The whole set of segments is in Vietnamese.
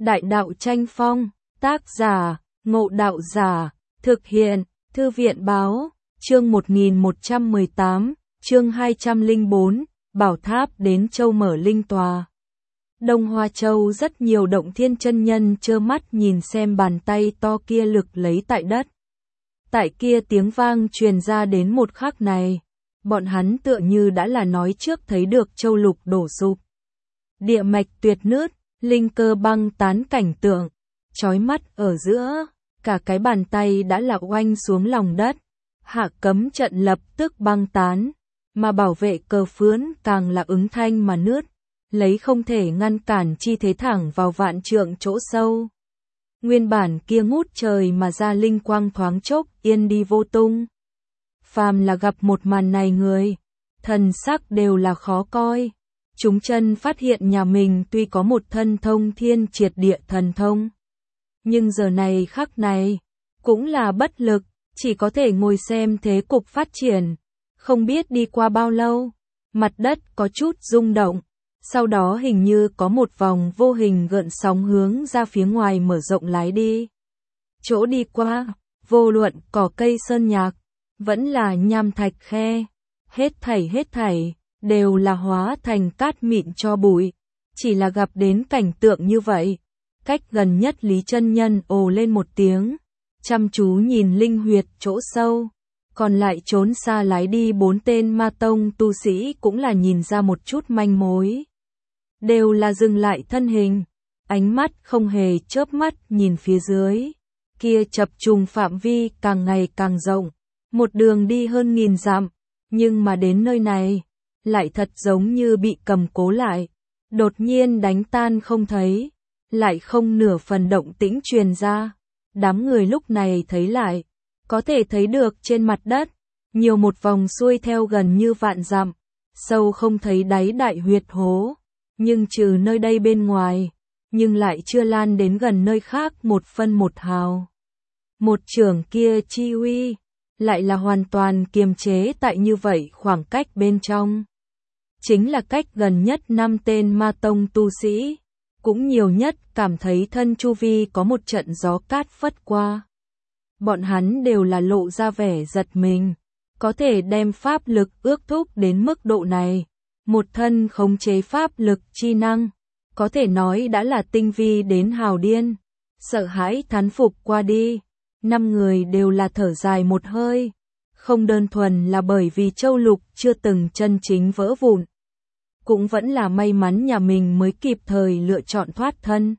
Đại đạo tranh phong, tác giả, Ngộ Đạo Giả, thực hiện, Thư viện báo, chương 1118, chương 204, Bảo Tháp đến Châu mở linh tòa. Đông Hoa Châu rất nhiều động thiên chân nhân trơ mắt nhìn xem bàn tay to kia lực lấy tại đất. Tại kia tiếng vang truyền ra đến một khắc này, bọn hắn tựa như đã là nói trước thấy được châu lục đổ sụp. Địa mạch tuyệt nứt, linh cơ băng tán cảnh tượng, chói mắt ở giữa, cả cái bàn tay đã là oanh xuống lòng đất, hạ cấm trận lập tức băng tán, mà bảo vệ cờ phướn càng là ứng thanh mà nứt, lấy không thể ngăn cản chi thế thẳng vào vạn trượng chỗ sâu. Nguyên bản kia ngút trời mà ra linh quang thoáng chốc yên đi vô tung. Phàm là gặp một màn này người, thần sắc đều là khó coi. Chúng chân phát hiện nhà mình tuy có một thân thông thiên triệt địa thần thông, nhưng giờ này khắc này, cũng là bất lực, chỉ có thể ngồi xem thế cục phát triển. Không biết đi qua bao lâu, mặt đất có chút rung động, sau đó hình như có một vòng vô hình gợn sóng hướng ra phía ngoài mở rộng lái đi. Chỗ đi qua, vô luận cỏ cây sơn nhạc, vẫn là nham thạch khe, hết thảy, đều là hóa thành cát mịn cho bụi. Chỉ là gặp đến cảnh tượng như vậy, cách gần nhất Lý Chân Nhân ồ lên một tiếng, chăm chú nhìn linh huyệt chỗ sâu, còn lại trốn xa lái đi 4 tên ma tông tu sĩ cũng là nhìn ra một chút manh mối. Đều là dừng lại thân hình, ánh mắt không hề chớp mắt nhìn phía dưới, kia chập trùng phạm vi càng ngày càng rộng, một đường đi hơn 1000 dặm, nhưng mà đến nơi này, lại thật giống như bị cầm cố lại, đột nhiên đánh tan không thấy, lại không nửa phần động tĩnh truyền ra. Đám người lúc này thấy lại, có thể thấy được trên mặt đất, nhiều một vòng xuôi theo gần như vạn dặm, sâu không thấy đáy đại huyệt hố, nhưng trừ nơi đây bên ngoài, nhưng lại chưa lan đến gần nơi khác một phân một hào. Một trưởng kia chi uy, lại là hoàn toàn kiềm chế tại như vậy khoảng cách bên trong. Chính là cách gần nhất 5 tên ma tông tu sĩ, cũng nhiều nhất cảm thấy thân chu vi có một trận gió cát phất qua. Bọn hắn đều là lộ ra vẻ giật mình, có thể đem pháp lực ước thúc đến mức độ này, một thân khống chế pháp lực chi năng, có thể nói đã là tinh vi đến hào điên. Sợ hãi thán phục qua đi, 5 người đều là thở dài một hơi, không đơn thuần là bởi vì châu lục chưa từng chân chính vỡ vụn, cũng vẫn là may mắn nhà mình mới kịp thời lựa chọn thoát thân,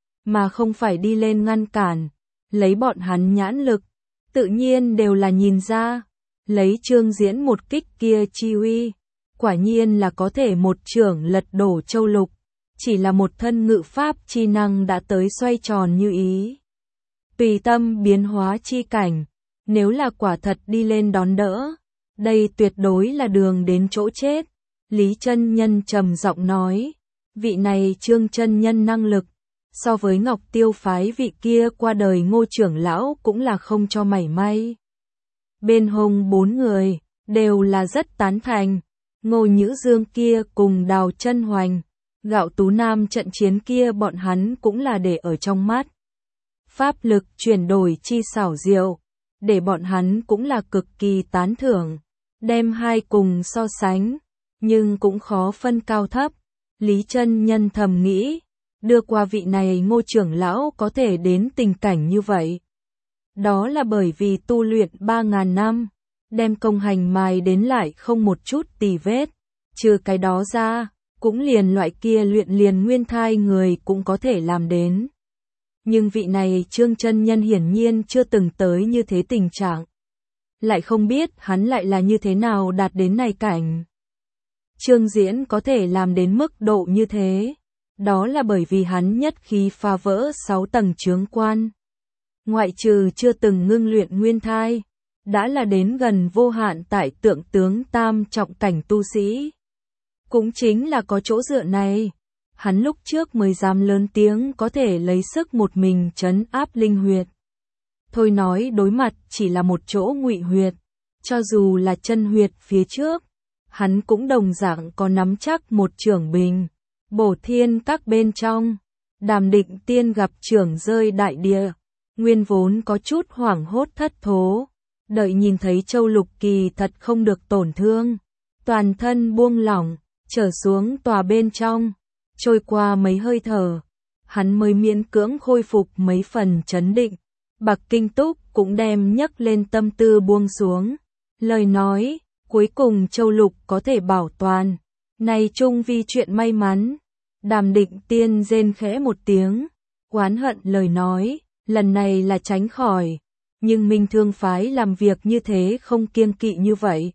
mà không phải đi lên ngăn cản. Lấy bọn hắn nhãn lực, tự nhiên đều là nhìn ra, lấy Trương Diễn một kích kia chi uy, quả nhiên là có thể một chưởng lật đổ châu lục, chỉ là một thân ngự pháp chi năng đã tới xoay tròn như ý. Tùy tâm biến hóa chi cảnh, nếu là quả thật đi lên đón đỡ, đây tuyệt đối là đường đến chỗ chết. Lý Chân Nhân trầm giọng nói, vị này Trương chân nhân năng lực, so với Ngọc Tiêu phái vị kia qua đời Ngô trưởng lão cũng là không cho mảy may. Bên hông 4 người, đều là rất tán thành, Ngô Nhữ Dương kia cùng Đào Chân Hoành, Gạo Tú Nam trận chiến kia bọn hắn cũng là để ở trong mắt. Pháp lực chuyển đổi chi xảo diệu, để bọn hắn cũng là cực kỳ tán thưởng, đem hai cùng so sánh, nhưng cũng khó phân cao thấp. Lý Chân Nhân thầm nghĩ, đưa qua vị này Ngô trưởng lão có thể đến tình cảnh như vậy, đó là bởi vì tu luyện 3000 năm, đem công hành mài đến lại không một chút tì vết, trừ cái đó ra, cũng liền loại kia luyện liền nguyên thai người cũng có thể làm đến. Nhưng vị này Trương chân nhân hiển nhiên chưa từng tới như thế tình trạng, lại không biết hắn lại là như thế nào đạt đến này cảnh. Trương Diễn có thể làm đến mức độ như thế, đó là bởi vì hắn nhất khí phá vỡ 6 tầng chướng quan. Ngoại trừ chưa từng ngưng luyện nguyên thai, đã là đến gần vô hạn tại tượng tướng tam trọng cảnh tu sĩ. Cũng chính là có chỗ dựa này, hắn lúc trước mới dám lớn tiếng có thể lấy sức một mình trấn áp linh huyệt. Thôi nói đối mặt chỉ là một chỗ ngụy huyệt, cho dù là chân huyệt phía trước, hắn cũng đồng dạng có nắm chắc một chưởng bình, bổ thiên các bên trong. Đàm Định Tiên gặp trưởng rơi đại địa, nguyên vốn có chút hoảng hốt thất thố, đợi nhìn thấy Châu Lục Kỳ thật không được tổn thương, toàn thân buông lỏng, trở xuống tòa bên trong, trôi qua mấy hơi thở, hắn mới miễn cưỡng khôi phục mấy phần trấn định. Bạc Kinh Túc cũng đem nhấc lên tâm tư buông xuống, lời nói, cuối cùng Châu Lục có thể bảo toàn, này chung vi chuyện may mắn. Đàm Định Tiên rên khẽ một tiếng, oán hận lời nói, lần này là tránh khỏi, nhưng Minh Thương phái làm việc như thế không kiêng kỵ như vậy,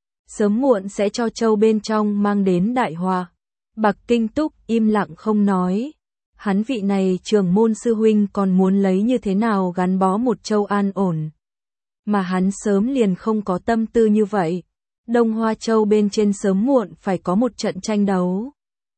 sớm muộn sẽ cho Châu bên trong mang đến đại họa. Bạc Kinh Túc im lặng không nói, hắn vị này trưởng môn sư huynh còn muốn lấy như thế nào gắn bó một Châu an ổn, mà hắn sớm liền không có tâm tư như vậy. Đông Hoa Châu bên trên sớm muộn phải có một trận tranh đấu.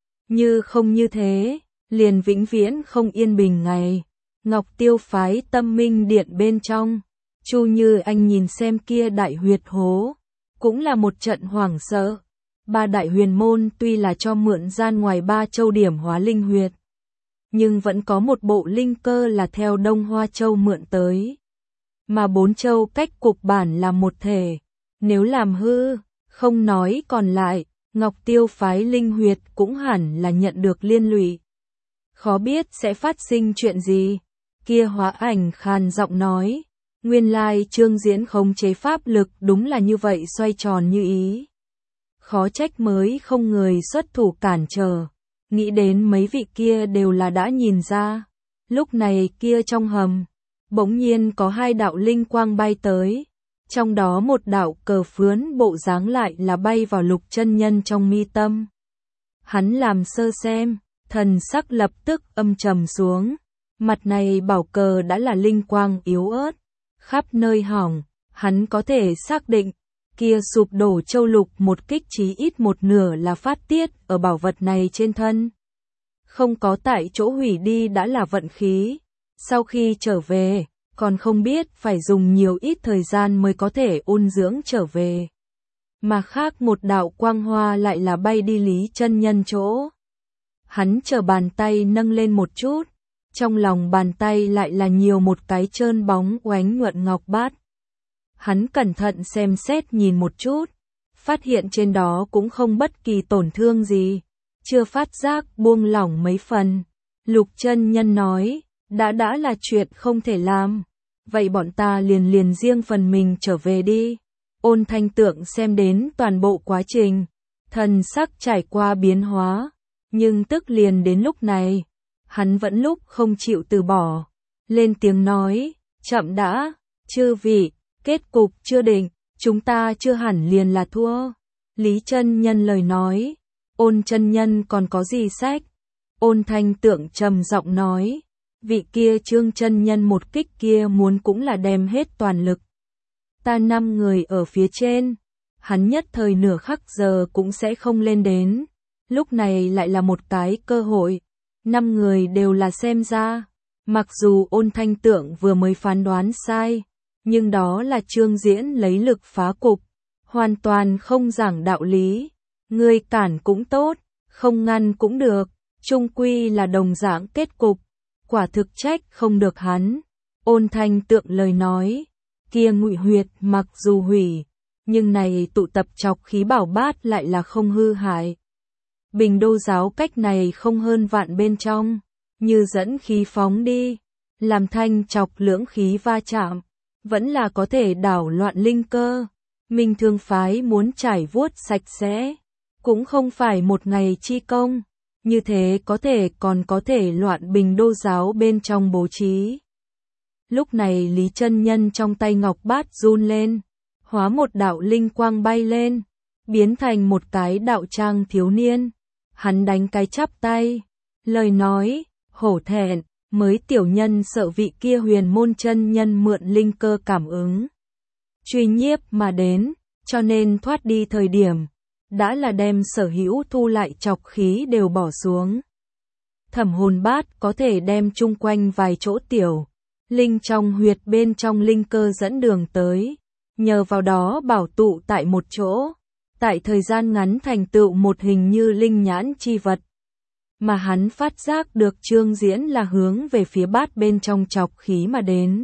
Như không như thế, liền vĩnh viễn không yên bình ngày. Ngọc Tiêu phái Tâm Minh Điện bên trong, Chu Như Anh nhìn xem kia đại huyệt hố, cũng là một trận hoảng sợ. Ba đại huyền môn tuy là cho mượn gian ngoài 3 châu điểm hóa linh huyệt, nhưng vẫn có một bộ linh cơ là theo Đông Hoa Châu mượn tới. Mà 4 châu cách cục bản là một thể, nếu làm hư, không nói còn lại, Ngọc Tiêu phái linh huyệt cũng hẳn là nhận được liên lụy. Khó biết sẽ phát sinh chuyện gì. Kia Hóa Ảnh khàn giọng nói, nguyên lai Trương Diễn khống chế pháp lực đúng là như vậy xoay tròn như ý. Khó trách mới không người xuất thủ cản trở, nghĩ đến mấy vị kia đều là đã nhìn ra. Lúc này kia trong hầm, bỗng nhiên có 2 đạo linh quang bay tới. Trong đó một đạo cờ phướn bộ dáng lại là bay vào Lục chân nhân trong mi tâm. Hắn làm sơ xem, thần sắc lập tức âm trầm xuống. Mặt này bảo cờ đã là linh quang yếu ớt, khắp nơi hỏng, hắn có thể xác định, kia sụp đổ châu lục một kích chí ít một nửa là phát tiết ở bảo vật này trên thân. Không có tại chỗ hủy đi đã là vận khí, sau khi trở về, còn không biết phải dùng nhiều ít thời gian mới có thể ôn dưỡng trở về. Mà khác một đạo quang hoa lại là bay đi Lý chân nhân chỗ. Hắn chờ bàn tay nâng lên một chút, trong lòng bàn tay lại là nhiều một cái trơn bóng oánh nhuận ngọc bát. Hắn cẩn thận xem xét nhìn một chút, phát hiện trên đó cũng không bất kỳ tổn thương gì, chưa phát giác buông lỏng mấy phần. Lục chân nhân nói, đã là chuyện không thể làm, vậy bọn ta liền riêng phần mình trở về đi. Ôn Thanh Tượng xem đến toàn bộ quá trình, thần sắc trải qua biến hóa, nhưng tức liền đến lúc này, hắn vẫn lúc không chịu từ bỏ, lên tiếng nói, chậm đã, chư vị, kết cục chưa định, chúng ta chưa hẳn liền là thua. Lý chân nhân lời nói, Ôn chân nhân còn có gì sách? Ôn Thanh Tượng trầm giọng nói, vị kia Trương chân nhân một kích kia muốn cũng là đem hết toàn lực. Ta 5 người ở phía trên, hắn nhất thời nửa khắc giờ cũng sẽ không lên đến. Lúc này lại là một cái cơ hội, 5 người đều là xem ra. Mặc dù Ôn Thanh Tượng vừa mới phán đoán sai, nhưng đó là Trương Diễn lấy lực phá cục, hoàn toàn không giảng đạo lý. Người cản cũng tốt, không ngăn cũng được, chung quy là đồng dạng kết cục. Quả thực trách không được hắn. Ôn Thanh Tượng lời nói, kia ngụy huyệt mặc dù hủy, nhưng này tụ tập chọc khí bảo bát lại là không hư hại. Bình Đô giáo cách này không hơn vạn bên trong, như dẫn khí phóng đi, làm thanh chọc lưỡng khí va chạm, vẫn là có thể đảo loạn linh cơ. Minh Thương phái muốn trải vuốt sạch sẽ, cũng không phải một ngày chi công, như thế còn có thể loạn Bình Đô giáo bên trong bố trí. Lúc này Lý chân nhân trong tay ngọc bát run lên, hóa một đạo linh quang bay lên, biến thành một cái đạo trang thiếu niên. Hắn đánh cái chắp tay, lời nói, hổ thẹn, mới tiểu nhân sợ vị kia huyền môn chân nhân mượn linh cơ cảm ứng. Truy nhiếp mà đến, cho nên thoát đi thời điểm, đã là đem sở hữu thu lại chọc khí đều bỏ xuống. Thẩm hồn bát có thể đem chung quanh vài chỗ tiểu, linh trong huyệt bên trong linh cơ dẫn đường tới, nhờ vào đó bảo tụ tại một chỗ, tại thời gian ngắn thành tựu một hình như linh nhãn chi vật. mà hắn phát giác được Trương Diễn là hướng về phía bát bên trong chọc khí mà đến.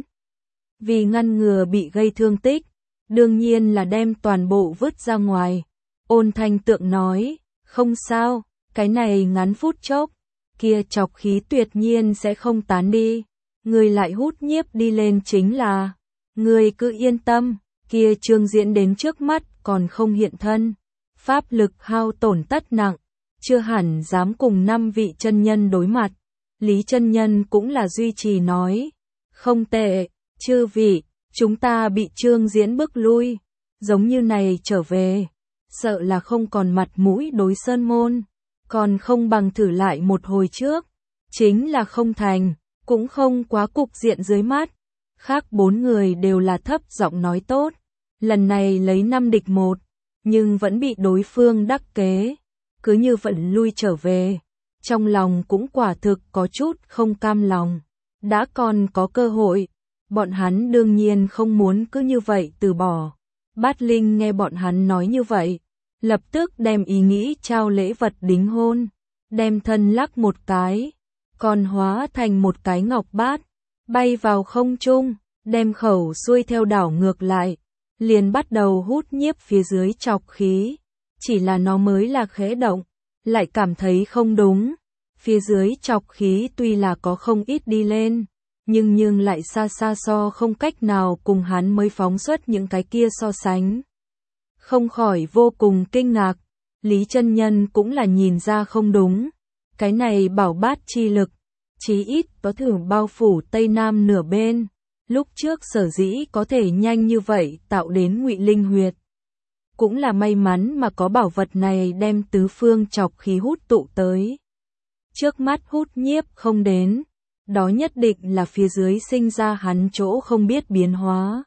Vì ngăn ngừa bị gây thương tích, đương nhiên là đem toàn bộ vứt ra ngoài. Ôn Thanh Tượng nói, không sao, cái này ngắn phút chốc, kia chọc khí tuyệt nhiên sẽ không tán đi. Người lại hút nhiếp đi lên chính là, người cứ yên tâm, kia Trương Diễn đến trước mắt còn không hiện thân. Pháp lực hao tổn tất nặng, chưa hẳn dám cùng 5 vị chân nhân đối mặt. Lý chân nhân cũng là duy trì nói, không tệ, chư vị, chúng ta bị Trương Diễn bức lui, giống như này trở về, sợ là không còn mặt mũi đối sơn môn, còn không bằng thử lại một hồi trước, chính là không thành, cũng không quá cục diện dưới mắt. Khác 4 người đều là thấp giọng nói tốt, lần này lấy 5 địch 1, nhưng vẫn bị đối phương đắc kế, cứ như vẫn lui trở về, trong lòng cũng quả thực có chút không cam lòng, đã còn có cơ hội, bọn hắn đương nhiên không muốn cứ như vậy từ bỏ. Bát Linh nghe bọn hắn nói như vậy, lập tức đem ý nghĩ trao lễ vật đính hôn, đem thân lắc một cái, còn hóa thành một cái ngọc bát, bay vào không trung, đem khẩu xuôi theo đảo ngược lại, liền bắt đầu hút nhiếp phía dưới chọc khí, chỉ là nó mới là khẽ động, lại cảm thấy không đúng, phía dưới chọc khí tuy là có không ít đi lên, nhưng lại xa xa so không cách nào cùng hắn mới phóng xuất những cái kia so sánh. Không khỏi vô cùng kinh ngạc, Lý chân nhân cũng là nhìn ra không đúng, cái này bảo bát chi lực, chí ít có thử bao phủ Tây Nam nửa bên, lúc trước sở dĩ có thể nhanh như vậy tạo đến Ngụy Linh huyệt. Cũng là may mắn mà có bảo vật này đem tứ phương chọc khí hút tụ tới. Trước mắt hút nhiếp không đến, đó nhất định là phía dưới sinh ra hắn chỗ không biết biến hóa.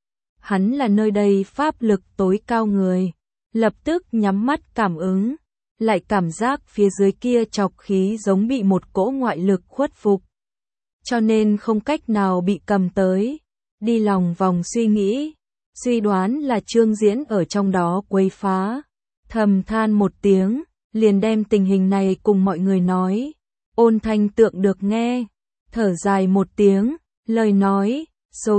Hắn là nơi đây pháp lực tối cao người, lập tức nhắm mắt cảm ứng, lại cảm giác phía dưới kia chọc khí giống bị một cỗ ngoại lực khuất phục. Cho nên không cách nào bị cầm tới, đi lòng vòng suy nghĩ, suy đoán là Trương Diễn ở trong đó quấy phá. Thầm than một tiếng, liền đem tình hình này cùng mọi người nói. Ôn Thanh Tượng được nghe, thở dài một tiếng, lời nói, số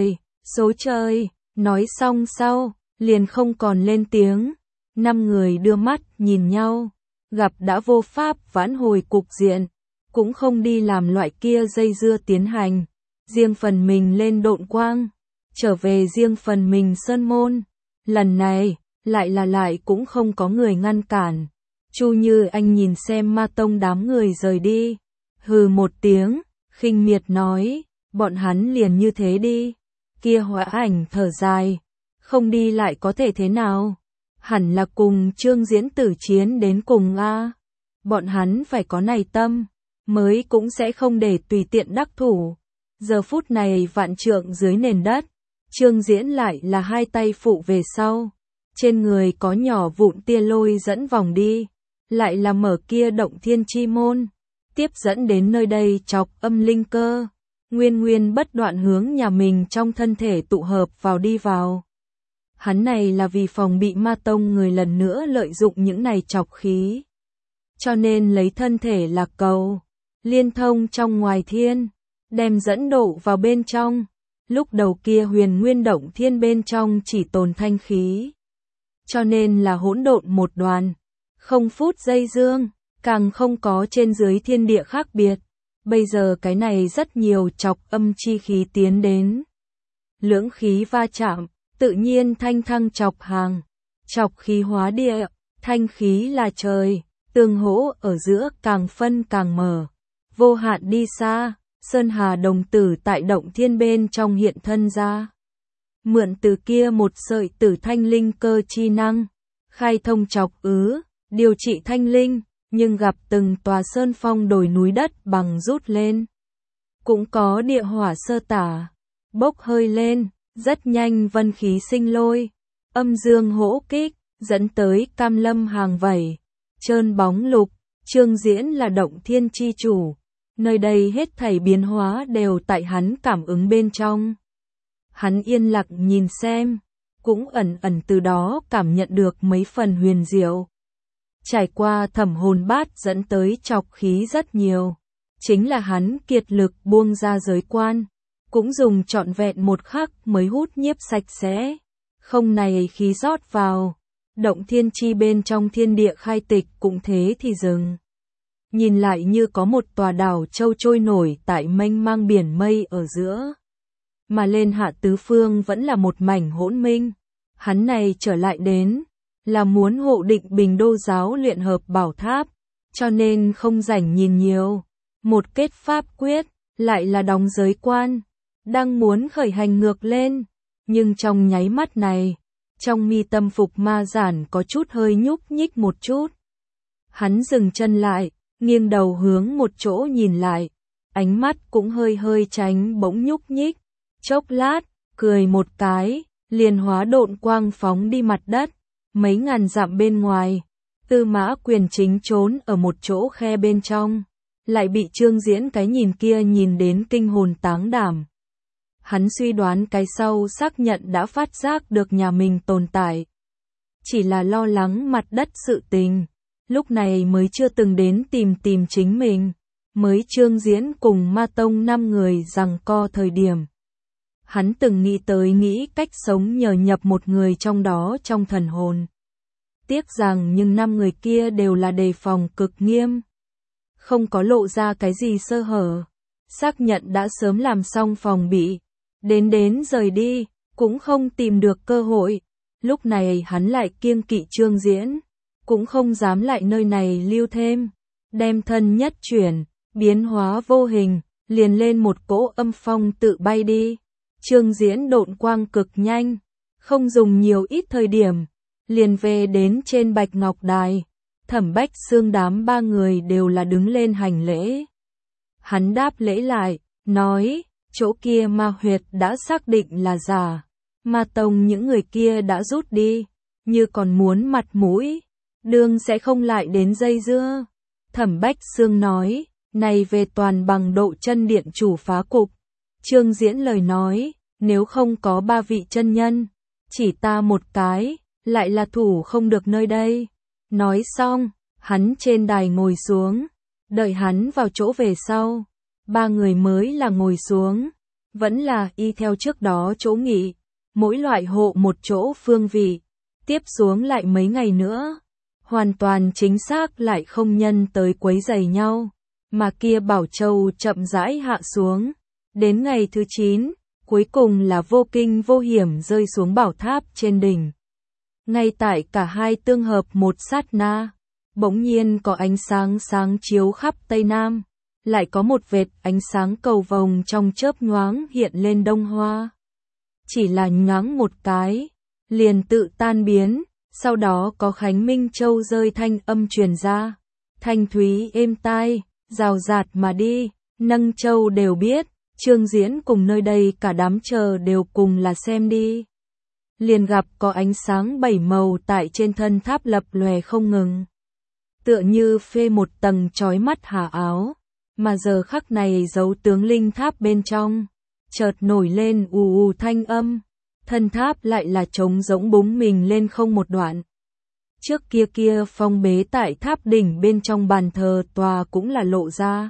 trời, nói xong sau, liền không còn lên tiếng. 5 người đưa mắt nhìn nhau, gặp đã vô pháp vãn hồi cục diện, cũng không đi làm loại kia dây dưa tiến hành, riêng phần mình lên độn quang, trở về riêng phần mình sơn môn. Lần này, lại cũng không có người ngăn cản. Chu Như Anh nhìn xem Ma Tông đám người rời đi, hừ một tiếng, khinh miệt nói, bọn hắn liền như thế đi. Kia Hóa Ảnh thở dài, không đi lại có thể thế nào? Hẳn là cùng Trương Diễn tử chiến đến cùng a. Bọn hắn phải có này tâm, mới cũng sẽ không để tùy tiện đắc thủ. Giờ phút này vạn trượng dưới nền đất, Trương Diễn lại là hai tay phụ về sau, trên người có nhỏ vụn tia lôi dẫn vòng đi, lại là mở kia động thiên chi môn, tiếp dẫn đến nơi đây chọc âm linh cơ, nguyên bất đoạn hướng nhà mình trong thân thể tụ hợp vào đi vào. Hắn này là vì phòng bị Ma Tông người lần nữa lợi dụng những này chọc khí, cho nên lấy thân thể là cầu, liên thông trong ngoài thiên, đem dẫn độ vào bên trong. Lúc đầu kia Huyền Nguyên động thiên bên trong chỉ tồn thanh khí, cho nên là hỗn độn một đoàn, không phút dây dương, càng không có trên dưới thiên địa khác biệt. Bây giờ cái này rất nhiều chọc âm chi khí tiến đến, lưỡng khí va chạm, tự nhiên thanh thăng chọc hàng, chọc khí hóa địa, thanh khí là trời, tương hỗ ở giữa càng phân càng mở, vô hạn đi xa. Sơn Hà đồng tử tại động thiên bên trong hiện thân ra, mượn từ kia một sợi tử thanh linh cơ chi năng, khai thông chọc ứ, điều trị thanh linh, nhưng gặp từng tòa sơn phong đồi núi đất bằng rút lên. Cũng có địa hỏa sơ tả, bốc hơi lên, rất nhanh vân khí sinh lôi, âm dương hỗ kích, dẫn tới cam lâm hàng vẩy, trơn bóng lục. Trương Diễn là động thiên chi chủ, nơi đây hết thảy biến hóa đều tại hắn cảm ứng bên trong. Hắn yên lặng nhìn xem, cũng ẩn ẩn từ đó cảm nhận được mấy phần huyền diệu. trải qua thẩm hồn bát dẫn tới trọc khí rất nhiều. Chính là hắn kiệt lực buông ra giới quan, cũng dùng trọn vẹn một khắc mới hút nhiếp sạch sẽ. Không này khí rót vào, động thiên chi bên trong thiên địa khai tịch cũng thế thì dừng. Nhìn lại như có một tòa đảo châu trôi nổi tại mênh mang biển mây ở giữa. Mà lên hạ tứ phương vẫn là một mảnh hỗn minh. Hắn này trở lại đến, là muốn hộ định Bình Đô giáo luyện hợp bảo tháp, cho nên không rảnh nhìn nhiều. Một kết pháp quyết, lại là đóng giới quan, đang muốn khởi hành ngược lên. Nhưng trong nháy mắt này, trong mi tâm Phục Ma Giản có chút hơi nhúc nhích một chút. Hắn dừng chân lại, nghiêng đầu hướng một chỗ nhìn lại, ánh mắt cũng hơi hơi tránh bỗng nhúc nhích. Chốc lát, cười một cái, liền hóa độn quang phóng đi mặt đất, mấy ngàn dặm bên ngoài. Tư Mã Quyền chính trốn ở một chỗ khe bên trong, lại bị Trương Diễn cái nhìn kia nhìn đến kinh hồn táng đảm. Hắn suy đoán cái sau xác nhận đã phát giác được nhà mình tồn tại. Chỉ là lo lắng mặt đất sự tình, lúc này mới chưa từng đến tìm chính mình. Mới Trương Diễn cùng Ma Tông 5 người giằng co thời điểm. Hắn từng nghĩ cách sống nhờ nhập một người trong đó trong thần hồn. Tiếc rằng nhưng 5 người kia đều là đề phòng cực nghiêm. Không có lộ ra cái gì sơ hở. Xác nhận đã sớm làm xong phòng bị. Đến rời đi, cũng không tìm được cơ hội. Lúc này hắn lại kiêng kỵ Trương Diễn. Cũng không dám lại nơi này lưu thêm. Đem thân nhất chuyển, biến hóa vô hình, liền lên một cỗ âm phong tự bay đi. Trương Diễn độn quang cực nhanh, không dùng nhiều ít thời điểm, liền về đến trên Bạch Ngọc Đài. Thẩm Bách Xương đám 3 người đều là đứng lên hành lễ. Hắn đáp lễ lại, nói, chỗ kia ma huyệt đã xác định là giả, Ma Tông những người kia đã rút đi, như còn muốn mặt mũi, đương sẽ không lại đến dây dưa. Thẩm Bách Xương nói, này về toàn bằng độ chân điện chủ phá cục. Trương Diễn lời nói, nếu không có 3 vị chân nhân, chỉ ta một cái, lại là thủ không được nơi đây. Nói xong, hắn trên đài ngồi xuống, đợi hắn vào chỗ về sau. 3 người mới là ngồi xuống, vẫn là y theo trước đó chỗ nghỉ, mỗi loại hộ một chỗ phương vị, tiếp xuống lại mấy ngày nữa. Hoàn toàn chính xác lại không nhân tới quấy rầy nhau, mà kia Bảo Châu chậm rãi hạ xuống. Đến ngày thứ 9, cuối cùng là vô kinh vô hiểm rơi xuống bảo tháp trên đỉnh. Ngay tại cả hai tương hợp một sát na, bỗng nhiên có ánh sáng sáng chiếu khắp Tây Nam, lại có một vệt ánh sáng cầu vồng trong chớp nhoáng hiện lên Đông Hoa. Chỉ là nhoáng một cái, liền tự tan biến, sau đó có Khánh Minh Châu rơi thanh âm truyền ra, thanh thúy êm tai, rào rạt mà đi, Nâng Châu đều biết. Trương Diễn cùng nơi đây cả đám chờ đều cùng là xem đi. Liền gặp có ánh sáng 7 màu tại trên thân tháp lập lòe không ngừng. Tựa như phê một tầng chói mắt hà áo, mà giờ khắc này dấu tướng linh tháp bên trong, chợt nổi lên ù thanh âm, thân tháp lại là trống rỗng búng mình lên không một đoạn. Trước kia phong bế tại tháp đỉnh bên trong bàn thờ tòa cũng là lộ ra.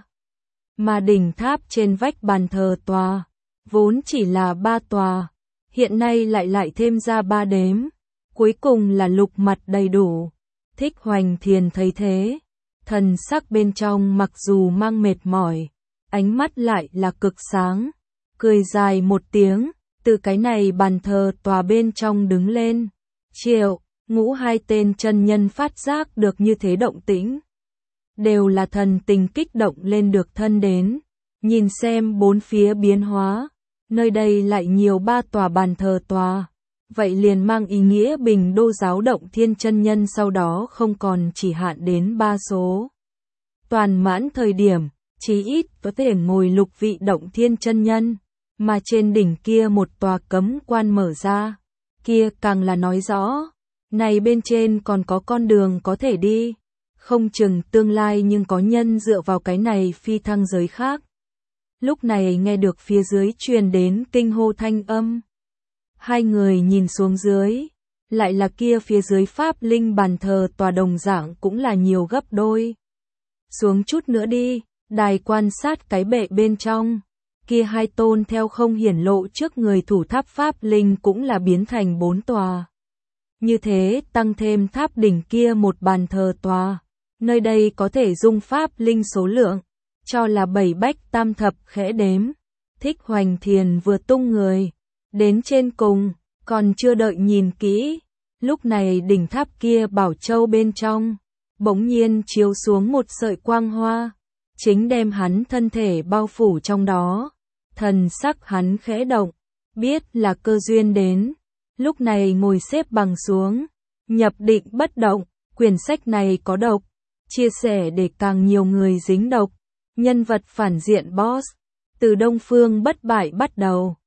Mà đỉnh tháp trên vách bàn thờ tòa, vốn chỉ là 3 tòa, hiện nay lại thêm ra 3 đếm, cuối cùng là lục mặt đầy đủ. Thích Hoành Thiền thấy thế, thần sắc bên trong mặc dù mang mệt mỏi, ánh mắt lại là cực sáng, cười dài một tiếng, từ cái này bàn thờ tòa bên trong đứng lên. Triệu, Ngũ hai tên chân nhân phát giác được như thế động tĩnh. Đều là thần tình kích động lên được thân đến, nhìn xem bốn phía biến hóa, nơi đây lại nhiều 3 tòa bàn thờ tòa, vậy liền mang ý nghĩa Bình Đô giáo động thiên chân nhân sau đó không còn chỉ hạn đến 3 số. Toàn mãn thời điểm, chí ít có thể ngồi lục vị động thiên chân nhân, mà trên đỉnh kia một tòa cấm quan mở ra, kia càng là nói rõ, này bên trên còn có con đường có thể đi. Không chừng tương lai nhưng có nhân dựa vào cái này phi thăng giới khác. Lúc này nghe được phía dưới truyền đến kinh hô thanh âm. Hai người nhìn xuống dưới, lại là kia phía dưới pháp linh bàn thờ tòa đồng dạng cũng là nhiều gấp đôi. Xuống chút nữa đi, đài quan sát cái bệ bên trong, kia 2 tôn theo không hiển lộ trước người thủ tháp pháp linh cũng là biến thành 4 tòa. Như thế tăng thêm tháp đỉnh kia một bàn thờ tòa, nơi đây có thể dung pháp linh số lượng, cho là 7 bách tam thập khẽ đếm. Thích Hoành Thiền vừa tung người, đến trên cùng, còn chưa đợi nhìn kỹ, lúc này đỉnh tháp kia bảo châu bên trong, bỗng nhiên chiếu xuống một sợi quang hoa, chính đem hắn thân thể bao phủ trong đó. Thần sắc hắn khẽ động, biết là cơ duyên đến, lúc này ngồi xếp bằng xuống, nhập định bất động. Quyển sách này có độc, chia sẻ để càng nhiều người dính độc. Nhân vật phản diện boss, từ Đông Phương bất bại bắt đầu.